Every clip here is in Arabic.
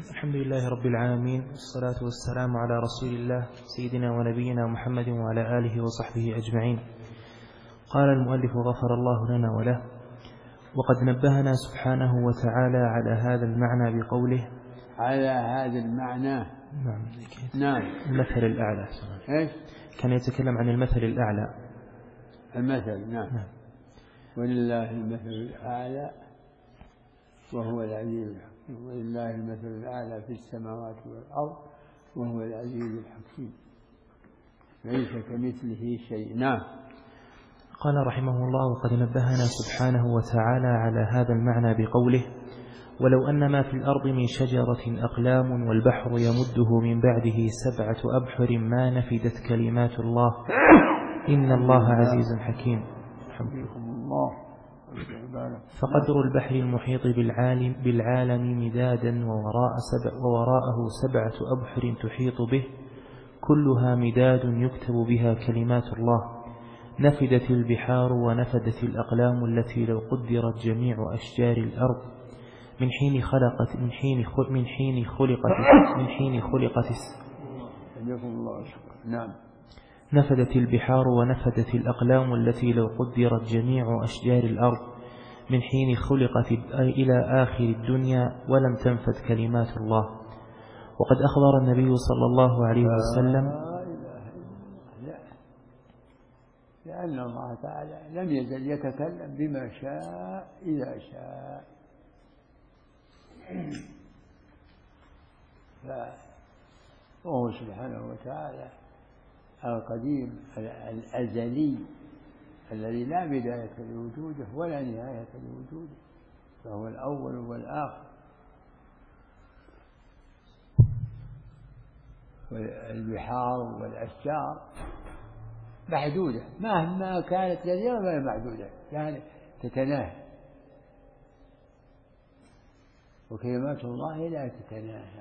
الحمد لله رب العالمين، والصلاة والسلام على رسول الله سيدنا ونبينا محمد وعلى آله وصحبه أجمعين. قال المؤلف غفر الله لنا وله: وقد نبهنا سبحانه وتعالى على هذا المعنى بقوله: على هذا المعنى. نعم. المثل الأعلى. إيش؟ كان يتكلم عن المثل الأعلى. المثل. نعم. ولله المثل الأعلى وهو العزيز الحكيم. ولله المثل الأعلى في السماوات والأرض وهو العزيز الحكيم، ليس كمثله شيء. نعم. قال رحمه الله: وقد نبهنا سبحانه وتعالى على هذا المعنى بقوله: ولو أن ما في الأرض من شجرة أقلام والبحر يمده من بعده 7 أبحر ما نفدت كلمات الله إن الله عزيز حكيم. فقدر البحر المحيط بالعالم مدادا ووراءه 7 أبحر تحيط به كلها مداد يكتب بها كلمات الله. نفدت البحار ونفدت الأقلام التي لو قدرت جميع أشجار الأرض من حين خلقت نعم. نفدت البحار ونفدت الأقلام التي لو قدرت جميع أشجار الأرض من حين خلقت إلى آخر الدنيا ولم تنفد كلمات الله. وقد أخبر النبي صلى الله عليه وسلم لأن الله تعالى لم يزل يتكلم بما شاء إذا شاء، فهو سبحانه وتعالى القديم الأزلي الذي لا بداية لوجوده ولا نهاية لوجوده، فهو الأول والآخر. والبحار والأشجار محدودة مهما كانت كثيرة غير محدودة، يعني تتناهى، وكلمات الله لا تتناهى.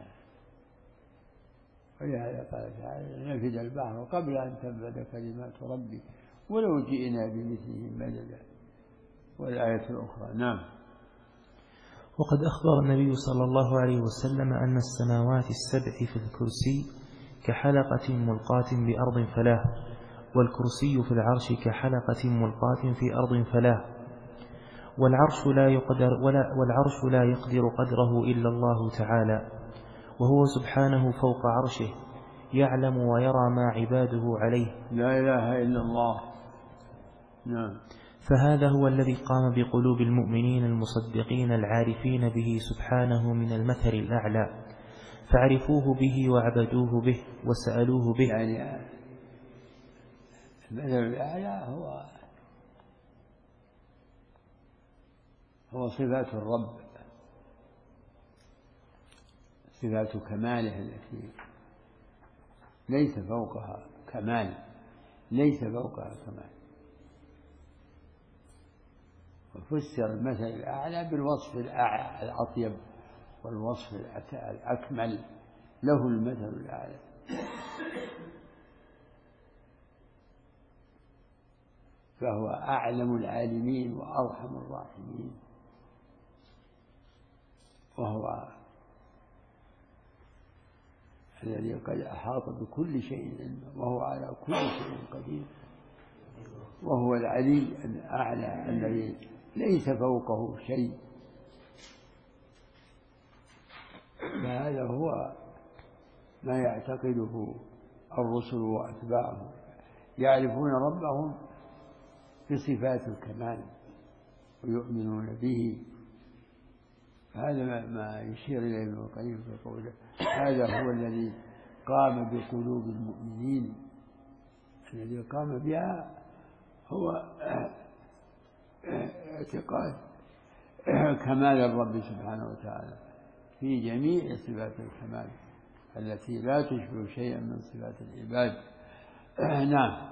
ولهذا قال تعالى: نفد البحر قبل أن تنفد كلمات ربي ولو جئنا بمثله مددا. والآية الأخرى. نعم. وقد أخبر النبي صلى الله عليه وسلم أن السماوات السبع في الكرسي كحلقة ملقاة بأرض فلاه، والكرسي في العرش كحلقة ملقاة في أرض فلاه، والعرش لا يقدر قدره إلا الله تعالى، وهو سبحانه فوق عرشه يعلم ويرى ما عباده عليه. لا إله إلا الله. نعم. فهذا هو الذي قام بقلوب المؤمنين المصدقين العارفين به سبحانه من المثل الأعلى، فعرفوه به وعبدوه به وسألوه به. يعني المثل الأعلى هو صفات الرب، صفات كماله التي ليس فوقها كمال، ليس فوقها كمال. وفسر المثل الأعلى بالوصف الأطيب والوصف الأكمل، له المثل الأعلى. فهو أعلم العالمين وأرحم الراحمين، وهو الذي قد أحاط بكل شيء علما وهو على كل شيء قدير، وهو العلي الأعلى الذي ليس فوقه شيء. فهذا هو ما يعتقده الرسل وأتباعهم، يعرفون ربهم بصفات الكمال ويؤمنون به. هذا ما يشير إليه ابن القيم في قوله: هذا هو الذي قام بقلوب المؤمنين. الذي قام بها هو اعتقاد كمال الرب سبحانه وتعالى في جميع صفات الكمال التي لا تشبه شيئا من صفات العباد. نعم.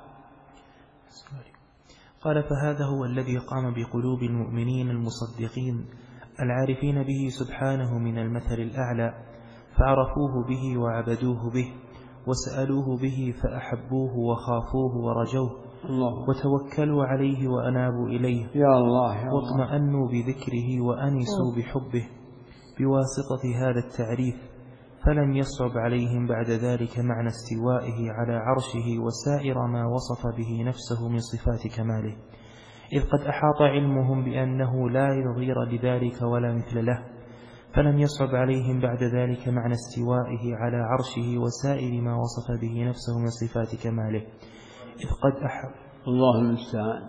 قال: فهذا هو الذي قام بقلوب المؤمنين المصدقين العارفين به سبحانه من المثل الأعلى، فعرفوه به وعبدوه به وسألوه به فأحبوه وخافوه ورجوه الله. وتوكلوا عليه وأنابوا إليه يا الله واطمأنوا بذكره وأنسوا بحبه بواسطة هذا التعريف، فلم يصعب عليهم بعد ذلك معنى استوائه على عرشه وسائر ما وصف به نفسه من صفات كماله، إذ قد أحاط علمهم بأنه لا نظير لذلك ولا مثل له. فلم يصعب عليهم بعد ذلك معنى استوائه على عرشه وسائر ما وصف به نفسه من صفات كماله، إذ قد أحاط. الله المستعان.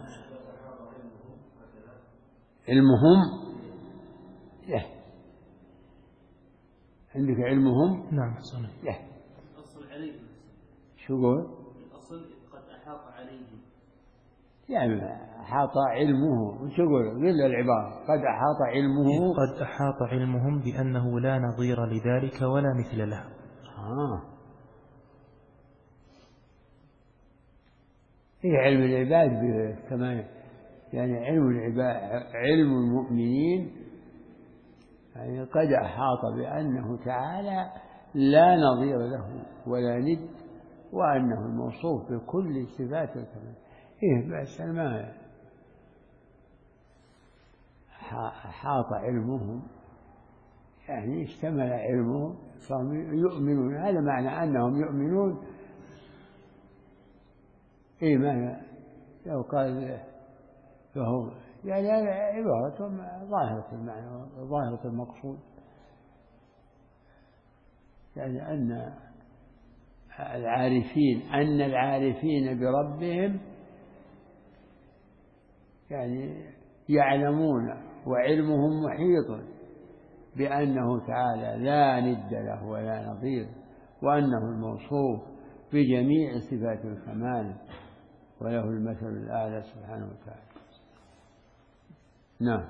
علمهم عندك علمهم؟ نعم حسنا. الأصل عليهم. شو قول؟ الأصل قد أحاط عليهم. يعني أحاط علمه. وشو قول؟ قل العبارة قد أحاط علمه. قد أحاط علمهم بأنه لا نظير لذلك ولا مثل له. هي علم العباد كمان، يعني علم العباد علم المؤمنين يعني قد أحاط بأنه تعالى لا نظير له ولا ند، وأنه الموصوف بكل صفات الكمال. بس ما أحاط علمهم يعني اشتمل علمهم فهم يؤمنون. هذا معنى أنهم يؤمنون إيمانا. لو قال فهم يعني عبارة ظاهرة المعنى ظاهرة المقصود، يعني أن العارفين بربهم يعني يعلمون وعلمهم محيط بأنه تعالى لا ند له ولا نظير، وأنه الموصوف بجميع صفات الكمال وله المثل الأعلى سبحانه وتعالى. نعم.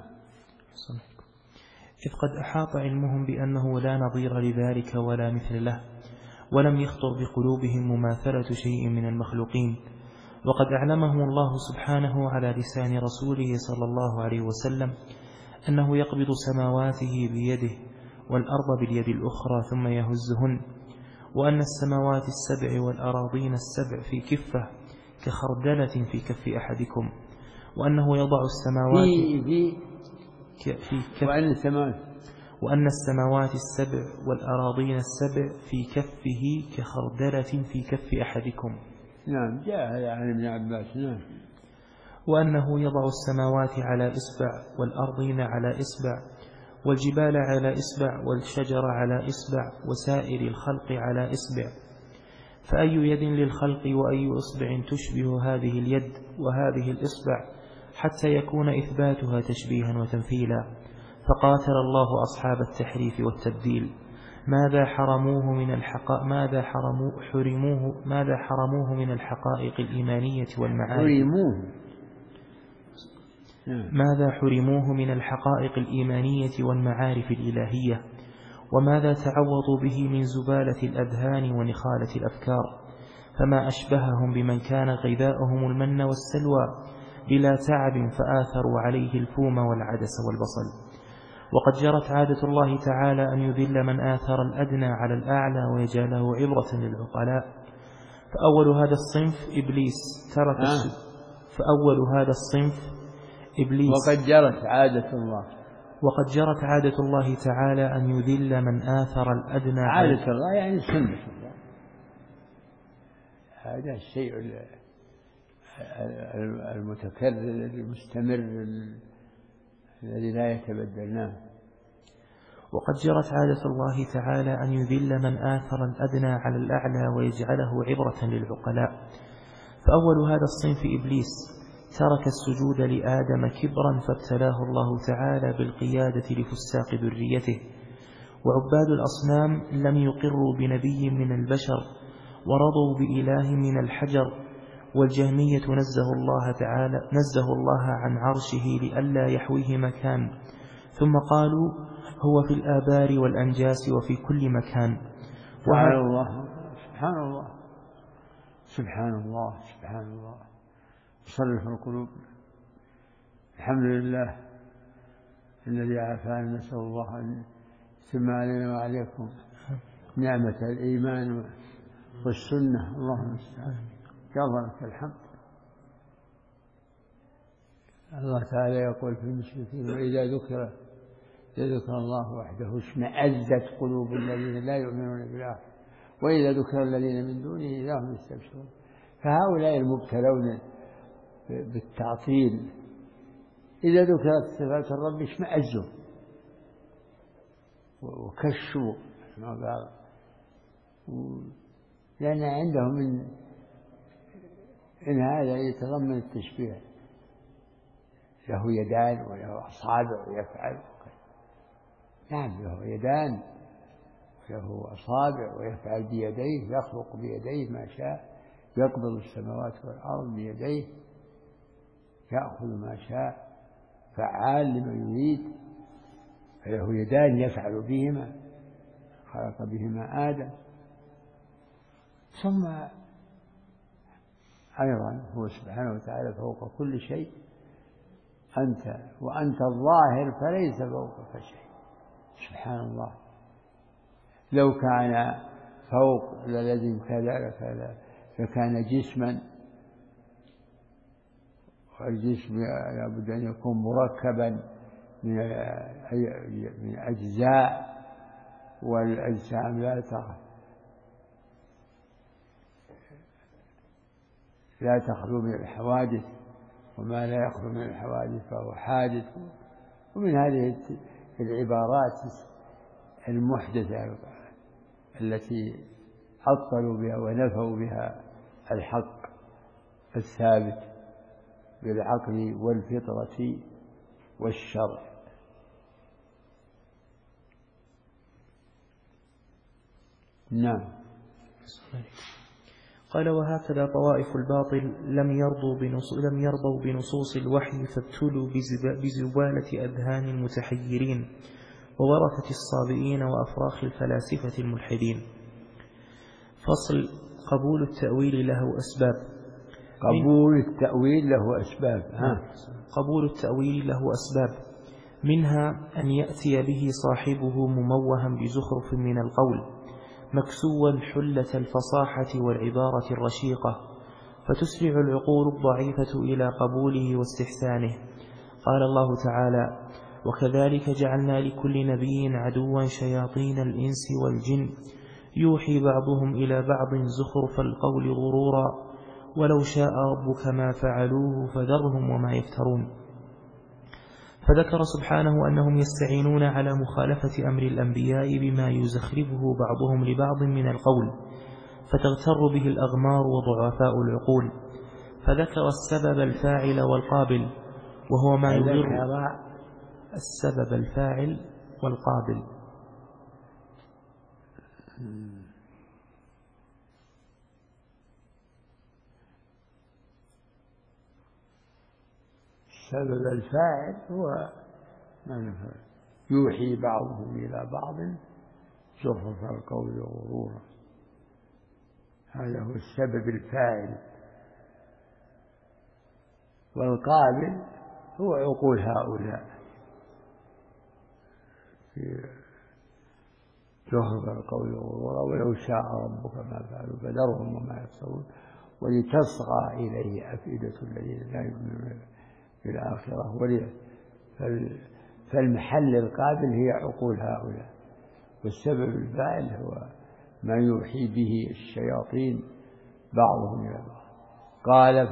إذ قد أحاط علمهم بأنه لا نظير لذلك ولا مثل له، ولم يخطر بقلوبهم مماثلة شيء من المخلوقين. وقد أعلمهم الله سبحانه على لسان رسوله صلى الله عليه وسلم أنه يقبض سماواته بيده والأرض باليد الأخرى ثم يهزهن، وأن السماوات السبع والأراضين السبع في كفة كخردلة في كف أحدكم، وأنه يضع السماوات في كف، وأن السماوات السبع والأراضين السبع في كفه كخردلة في كف أحدكم. نعم جاء عن ابن عباس. نعم. وأنه يضع السماوات على إصبع والأرضين على إصبع والجبال على إصبع والشجر على إصبع وسائر الخلق على إصبع، فأي يد للخلق وأي إصبع تشبه هذه اليد وهذه الإصبع حتى يكون إثباتها تشبيها وتمثيلا. فقاتل الله أصحاب التحريف والتبديل، ماذا حرموه من الحقائق الإيمانية والمعارف ماذا حرموه من الحقائق الإيمانية والمعارف الإلهية، وماذا تعوضوا به من زبالة الأذهان ونخالة الأفكار. فما أشبههم بمن كان غذاؤهم المن والسلوى بلا تعب فآثروا عليه الفوم والعدس والبصل. وقد جرت عادة الله تعالى أن يذل من آثر الأدنى على الأعلى ويجعله عبرة للعقلاء. فأول هذا الصنف إبليس ترك وقد جرت عادة الله تعالى أن يذل من آثر الأدنى. عادة الله يعني سنة الله، هذا الشيء المتكرر المستمر الذي لا يتبدل. نعم. وقد جرت عادة الله تعالى أن يذل من آثر الأدنى على الأعلى ويجعله عبرة للعقلاء. فأول هذا الصنف إبليس ترك السجود لآدم كبرا فابتلاه الله تعالى بالقيادة لفساق ذريته. وعباد الأصنام لم يقروا بنبي من البشر ورضوا بإله من الحجر. والجهمية نزه الله عن عرشه لئلا يحويه مكان، ثم قالوا هو في الآبار والأنجاس وفي كل مكان. سبحان الله سبحان الله سبحان الله سبحان الله. صرف القلوب. الحمد لله الذي عافانا، نسأل الله أن يتم علينا وعليكم نعمة الإيمان والسنة. اللهم استعان. يا لك الحمد. الله تعالى يقول في المشركين وإذا ذكر إذا ذكر الله وحده اشمأزت قلوب الذين لا يؤمنون بالآخرة وإذا ذكر الذين من دونه إذا هم يستبشرون. فهؤلاء المبتلون بالتعطيل إذا ذكرت صفات الرب اشمأزوا وكشوا، لأن عندهم إن هذا يتضمن التشبيه، له يدان وله أصابع ويفعل. نعم له يدان وله أصابع ويفعل بيديه، يخلق بيديه ما شاء، يقبض السماوات والأرض بيديه، يأخذ ما شاء، فعال لما يريد. فله يدان يفعل بهما، خلق بهما آدم. ثم أيضا هو سبحانه وتعالى فوق كل شيء. وأنت الظاهر فليس فوقك شيء. سبحان الله، لو كان فوق الذي امتلأ فكان جسما، والجسم لابد أن يكون مركبا من أجزاء، والأجسام لا تخلو من الحوادث، وما لا يخلو من الحوادث فهو حادث. ومن هذه العبارات المحدثة التي عطلوا بها ونفوا بها الحق الثابت بالعقل والفطرة والشرع. نعم. قال: وهكذا طوائف الباطل لم يرضوا بنصوص الوحي فابتلوا بزبالة أذهان المتحيرين وورثة الصابئين وأفراخ الفلاسفة الملحدين. فصل: قبول التأويل له أسباب. قبول التأويل له أسباب. قبول التأويل له أسباب، منها أن يأتي به صاحبه مموها بزخرف من القول، مكسوا حلة الفصاحة والعبارة الرشيقة، فتسرع العقول الضعيفة إلى قبوله واستحسانه. قال الله تعالى: وكذلك جعلنا لكل نبي عدوا شياطين الإنس والجن يوحي بعضهم إلى بعض زخرف القول غرورا ولو شاء ربك ما فعلوه فذرهم وما يفترون. فذكر سبحانه أنهم يستعينون على مخالفة أمر الأنبياء بما يزخرفه بعضهم لبعض من القول، فتغتر به الأغمار وضعفاء العقول. فذكر السبب الفاعل والقابل، وهو ما يضر. السبب الفاعل والقابل. السبب الفاعل هو من يوحي بعضهم إلى بعض زخرف القول غرورا، هذا هو السبب الفاعل. والقابل هو عقول هؤلاء في زخرف القول غرورا ولو شاء ربك ما فعلوا فذرهم وما يفترون ولتصغى إليه أفئدة الذين لا يؤمنون بالآخرة. فالمحل القابل هي عقول هؤلاء، والسبب الفاعل هو ما يوحي به الشياطين بعضهم إلى بعض. قال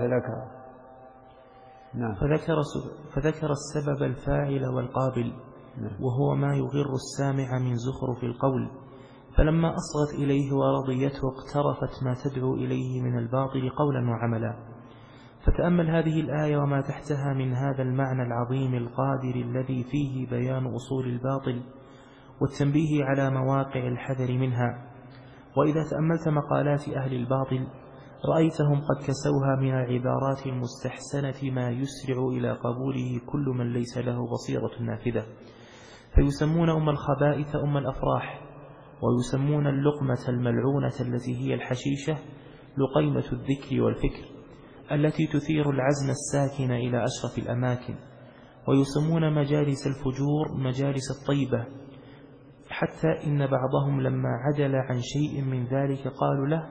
فذكر السبب الفاعل والقابل، وهو ما يغر السامع من زخرف القول، فلما أصغت إليه ورضيته اقترفت ما تدعو إليه من الباطل قولا وعملا. فتأمل هذه الآية وما تحتها من هذا المعنى العظيم القادر الذي فيه بيان أصول الباطل والتنبيه على مواقع الحذر منها. وإذا تأملت مقالات أهل الباطل رأيتهم قد كسوها من العبارات المستحسنة ما يسرع إلى قبوله كل من ليس له بصيرة نافذة، فيسمون الخبائث الأفراح، ويسمون اللقمة الملعونة التي هي الحشيشة لقيمة الذكر والفكر التي تثير العزم الساكن إلى أشرف الأماكن، ويسمون مجالس الفجور مجالس الطيبة، حتى إن بعضهم لما عدل عن شيء من ذلك قالوا له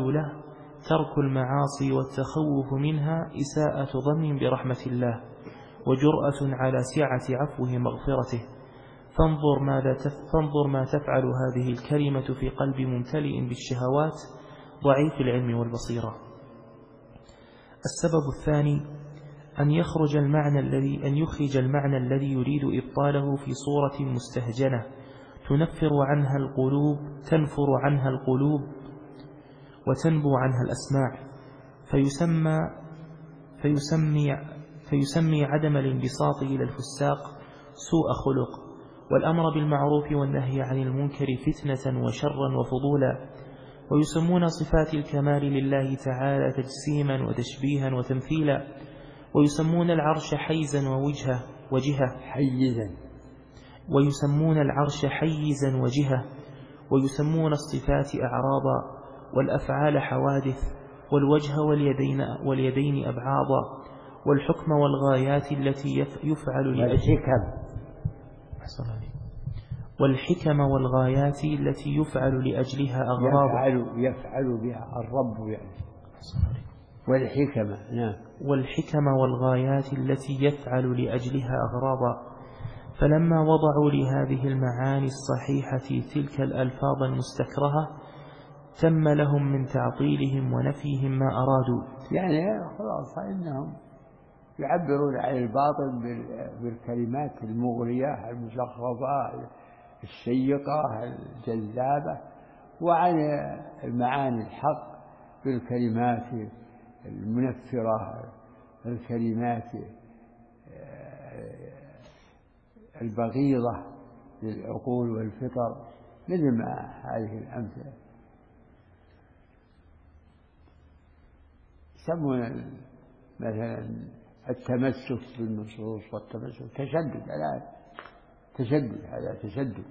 ترك المعاصي والتخوف منها إساءة ظن برحمة الله، وجرأة على سعة عفوه مغفرته. فانظر ما تفعل هذه الكلمة في قلب ممتلئ بالشهوات ضعيف العلم والبصيرة. السبب الثاني أن يخرج المعنى الذي يريد إبطاله في صورة مستهجنة تنفر عنها القلوب وتنبو عنها الأسماع، فيسمي عدم الانبساط إلى الفساق سوء خلق، والأمر بالمعروف والنهي عن المنكر فتنة وشرا وفضولا، ويسمون صفات الكمال لله تعالى تجسيما وتشبيها وتمثيلا، ويسمون العرش حيزا وجهة ويسمون الصفات أعراضا والأفعال حوادث والوجه واليدين أبعاضا والحكم والغايات التي يفعل لأجلها أغراضا يفعل بها الرب يعني والحكم والغايات التي يفعل لأجلها أغراضا. فلما وضعوا لهذه المعاني الصحيحة تلك الألفاظ المستكرهة تم لهم من تعطيلهم ونفيهم ما أرادوا. يعني خلاص إنهم يعبرون عن الباطل بالكلمات المغرية المزخرفة الشيقة الجذابة، وعن المعاني الحق بالكلمات المنفرة، الكلمات البغيضة للعقول والفطر، مثل ما هذه الأمثلة. يسمون مثلا التمسك بالنصوص والتمسك تشدد، هذا تشدد.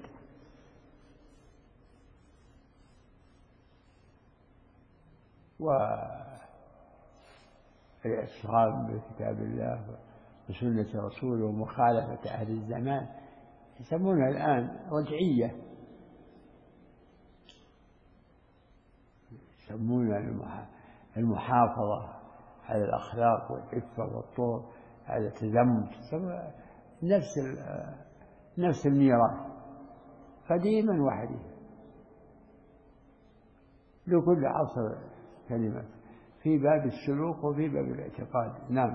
والإصرار بكتاب الله وسنة رسوله ومخالفة أهل الزمان يسمونها الآن رجعية، يسمونها المحافظة على الأخلاق والعفة والطهر، هذا تزمت، نفس الميراث قديما وحديثا، لكل عصر كلمة في باب السلوك وفي باب الاعتقاد. نعم.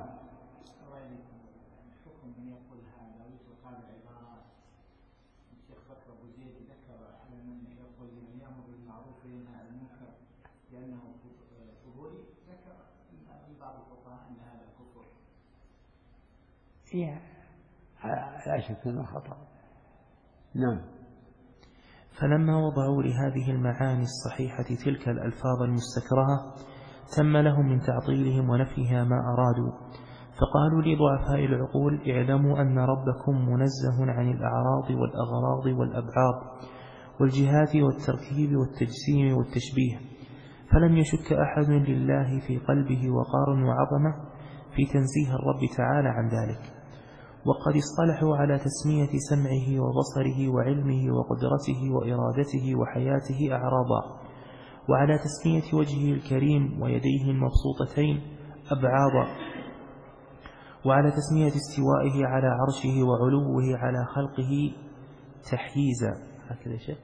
لا شك أنه خطأ. نعم. فلما وضعوا لهذه المعاني الصحيحة تلك الألفاظ المستكرهة تم لهم من تعطيلهم ونفيها ما أرادوا، فقالوا لضعفاء العقول اعلموا أن ربكم منزه عن الأعراض والأغراض والأبعاض والجهات والتركيب والتجسيم والتشبيه، فلم يشك أحد لله في قلبه وقار وعظمة في تنزيه الرب تعالى عن ذلك. وقد اصطلحوا على تسمية سمعه وبصره وعلمه وقدرته وإرادته وحياته أعراضا، وعلى تسمية وجهه الكريم ويديه المبسوطتين أبعاضا، وعلى تسمية استوائه على عرشه وعلوه على خلقه تحييزا. هكذا شيء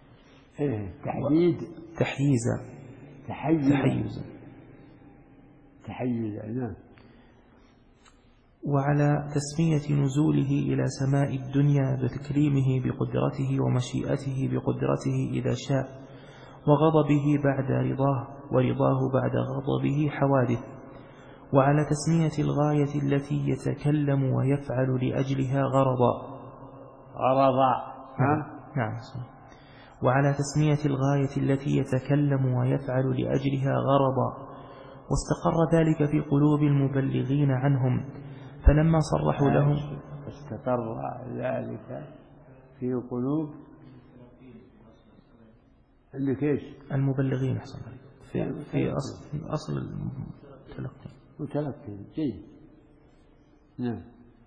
تحييزا. نعم. وعلى تسمية نزوله إلى سماء الدنيا بتكريمه بقدرته ومشيئته بقدرته إذا شاء، وغضبه بعد رضاه ورضاه بعد غضبه حوادث، وعلى تسمية الغاية التي يتكلم ويفعل لأجلها غرضا. نعم. وعلى تسمية الغاية التي يتكلم ويفعل لأجلها غرضا، واستقر ذلك في قلوب المبلغين عنهم، فلما صرحوا لهم استقر ذلك في قلوب المبلغين في أصل المتلقي. جيد. نعم.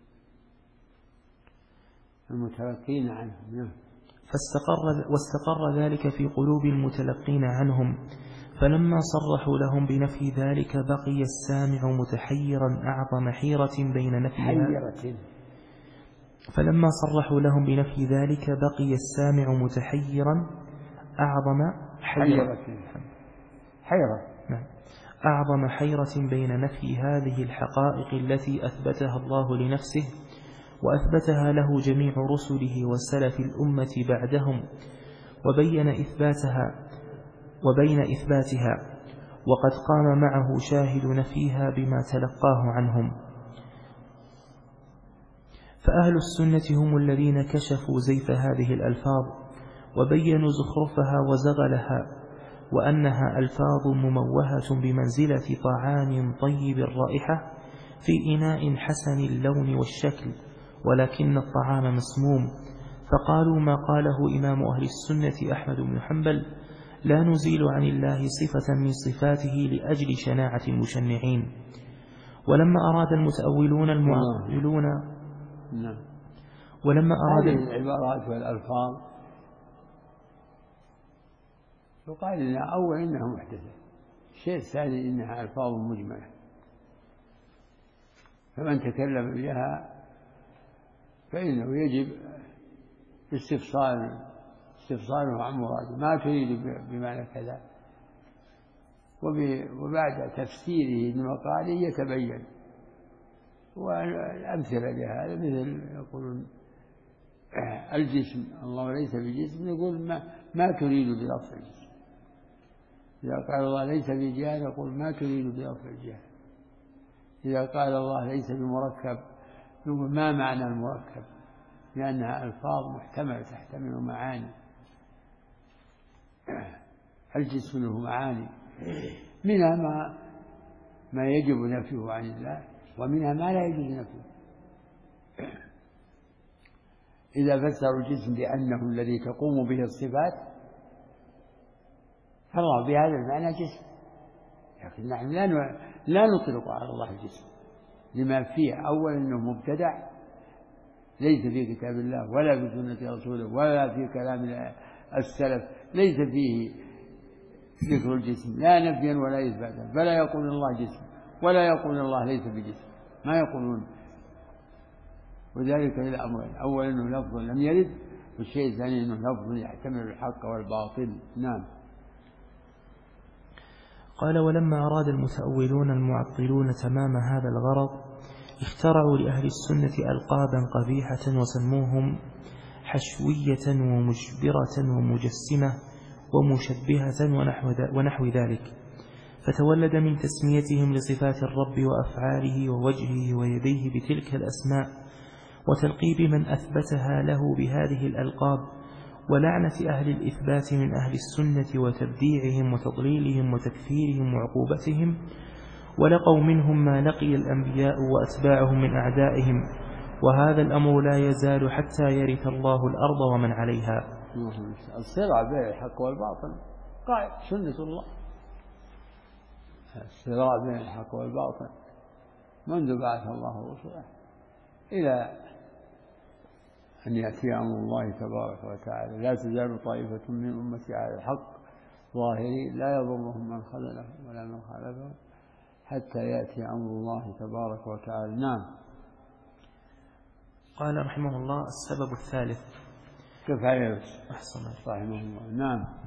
المتلقين عنهم. نعم. واستقر ذلك في قلوب المتلقين عنهم، فلما صرحوا لهم بنفي ذلك بقي السامع متحيرا أعظم حيرة بين نفيها فلما صرحوا لهم بنفي ذلك بقي السامع متحيرا أعظم أعظم حيرة بين نفي هذه الحقائق التي أثبتها الله لنفسه وأثبتها له جميع رسله وسلف الأمة بعدهم وبين إثباتها وقد قام معه شاهد نفيها بما تلقاه عنهم. فأهل السنة هم الذين كشفوا زيف هذه الألفاظ وبينوا زخرفها وزغلها وأنها ألفاظ مموهة بمنزلة طعام طيب الرائحة في إناء حسن اللون والشكل ولكن الطعام مسموم. فقالوا ما قاله إمام أهل السنة أحمد بن حنبل: لا نزيل عن الله صفة من صفاته لأجل شناعة المشنعين. ولما أراد المتأولون المعطلون هذه العبارات والألفاظ يقال لنا أول إنها محدثة، الشيء الثاني إنها ألفاظ مجملة، فمن تكلم بها فإنه يجب استفصاله عن مراده، ما تريد بمعنى كذا، وبعد تفسيره بمقاله يتبين. والأمثلة لهذا مثل يقولون الجسم الله ليس بجسم، يقول ما تريد بلفظ الجسم. إذا قال الله ليس بجهة يقول ما تريد بلفظ الجهة. إذا قال الله ليس بمركب يقول ما معنى المركب، لأنها ألفاظ محتملة تحتمل معاني. الجسم له معاني، منها ما يجب نفيه عن الله ومنها ما لا يجوز نفيه. إذا فسروا الجسم بأنه الذي تقوم به الصفات فالله بهذا المعنى جسم، لكن نحن لا نطلق على الله الجسم لما فيه أولا أنه مبتدع ليس في كتاب الله ولا في سنة رسوله ولا في كلام السلف، ليس فيه ذكر الجسم لا نفيا ولا إثباتا، فلا يقول الله جسم ولا يقول الله ليس بجسم، ما يقولون. وذلك إلى أمرين: أولا أنه لفظ لم يرد، والشيء الثاني أنه لفظ يحتمل الحق والباطل. نعم. قال: ولما أراد المتأولون المعطلون تمام هذا الغرض اخترعوا لأهل السنة ألقابا قبيحة وسموهم حشوية ومجبرة ومجسمة ومشبهة ونحو ذلك، فتولد من تسميتهم لصفات الرب وأفعاله ووجهه ويديه بتلك الأسماء وتلقيب من أثبتها له بهذه الألقاب ولعنة أهل الإثبات من أهل السنة وتبديعهم وتضليلهم وتكفيرهم وعقوبتهم، ولقوا منهم ما لقي الأنبياء وأتباعهم من أعدائهم، وهذا الأمر لا يزال حتى يرث الله الأرض ومن عليها. الصراع بين الحق والباطل قائم سنة الله، الصراع بين الحق والباطل منذ بعث الله رسله إلى أن يأتي أمر الله تبارك وتعالى. لا تزال طائفة من أمتي على الحق ظاهرين لا يضرهم من خذلهم ولا من خالفهم حتى يأتي أمر الله تبارك وتعالى. نعم. قال رحمه الله: السبب الثالث. كيف عليه أحسن رحمه الله. نعم.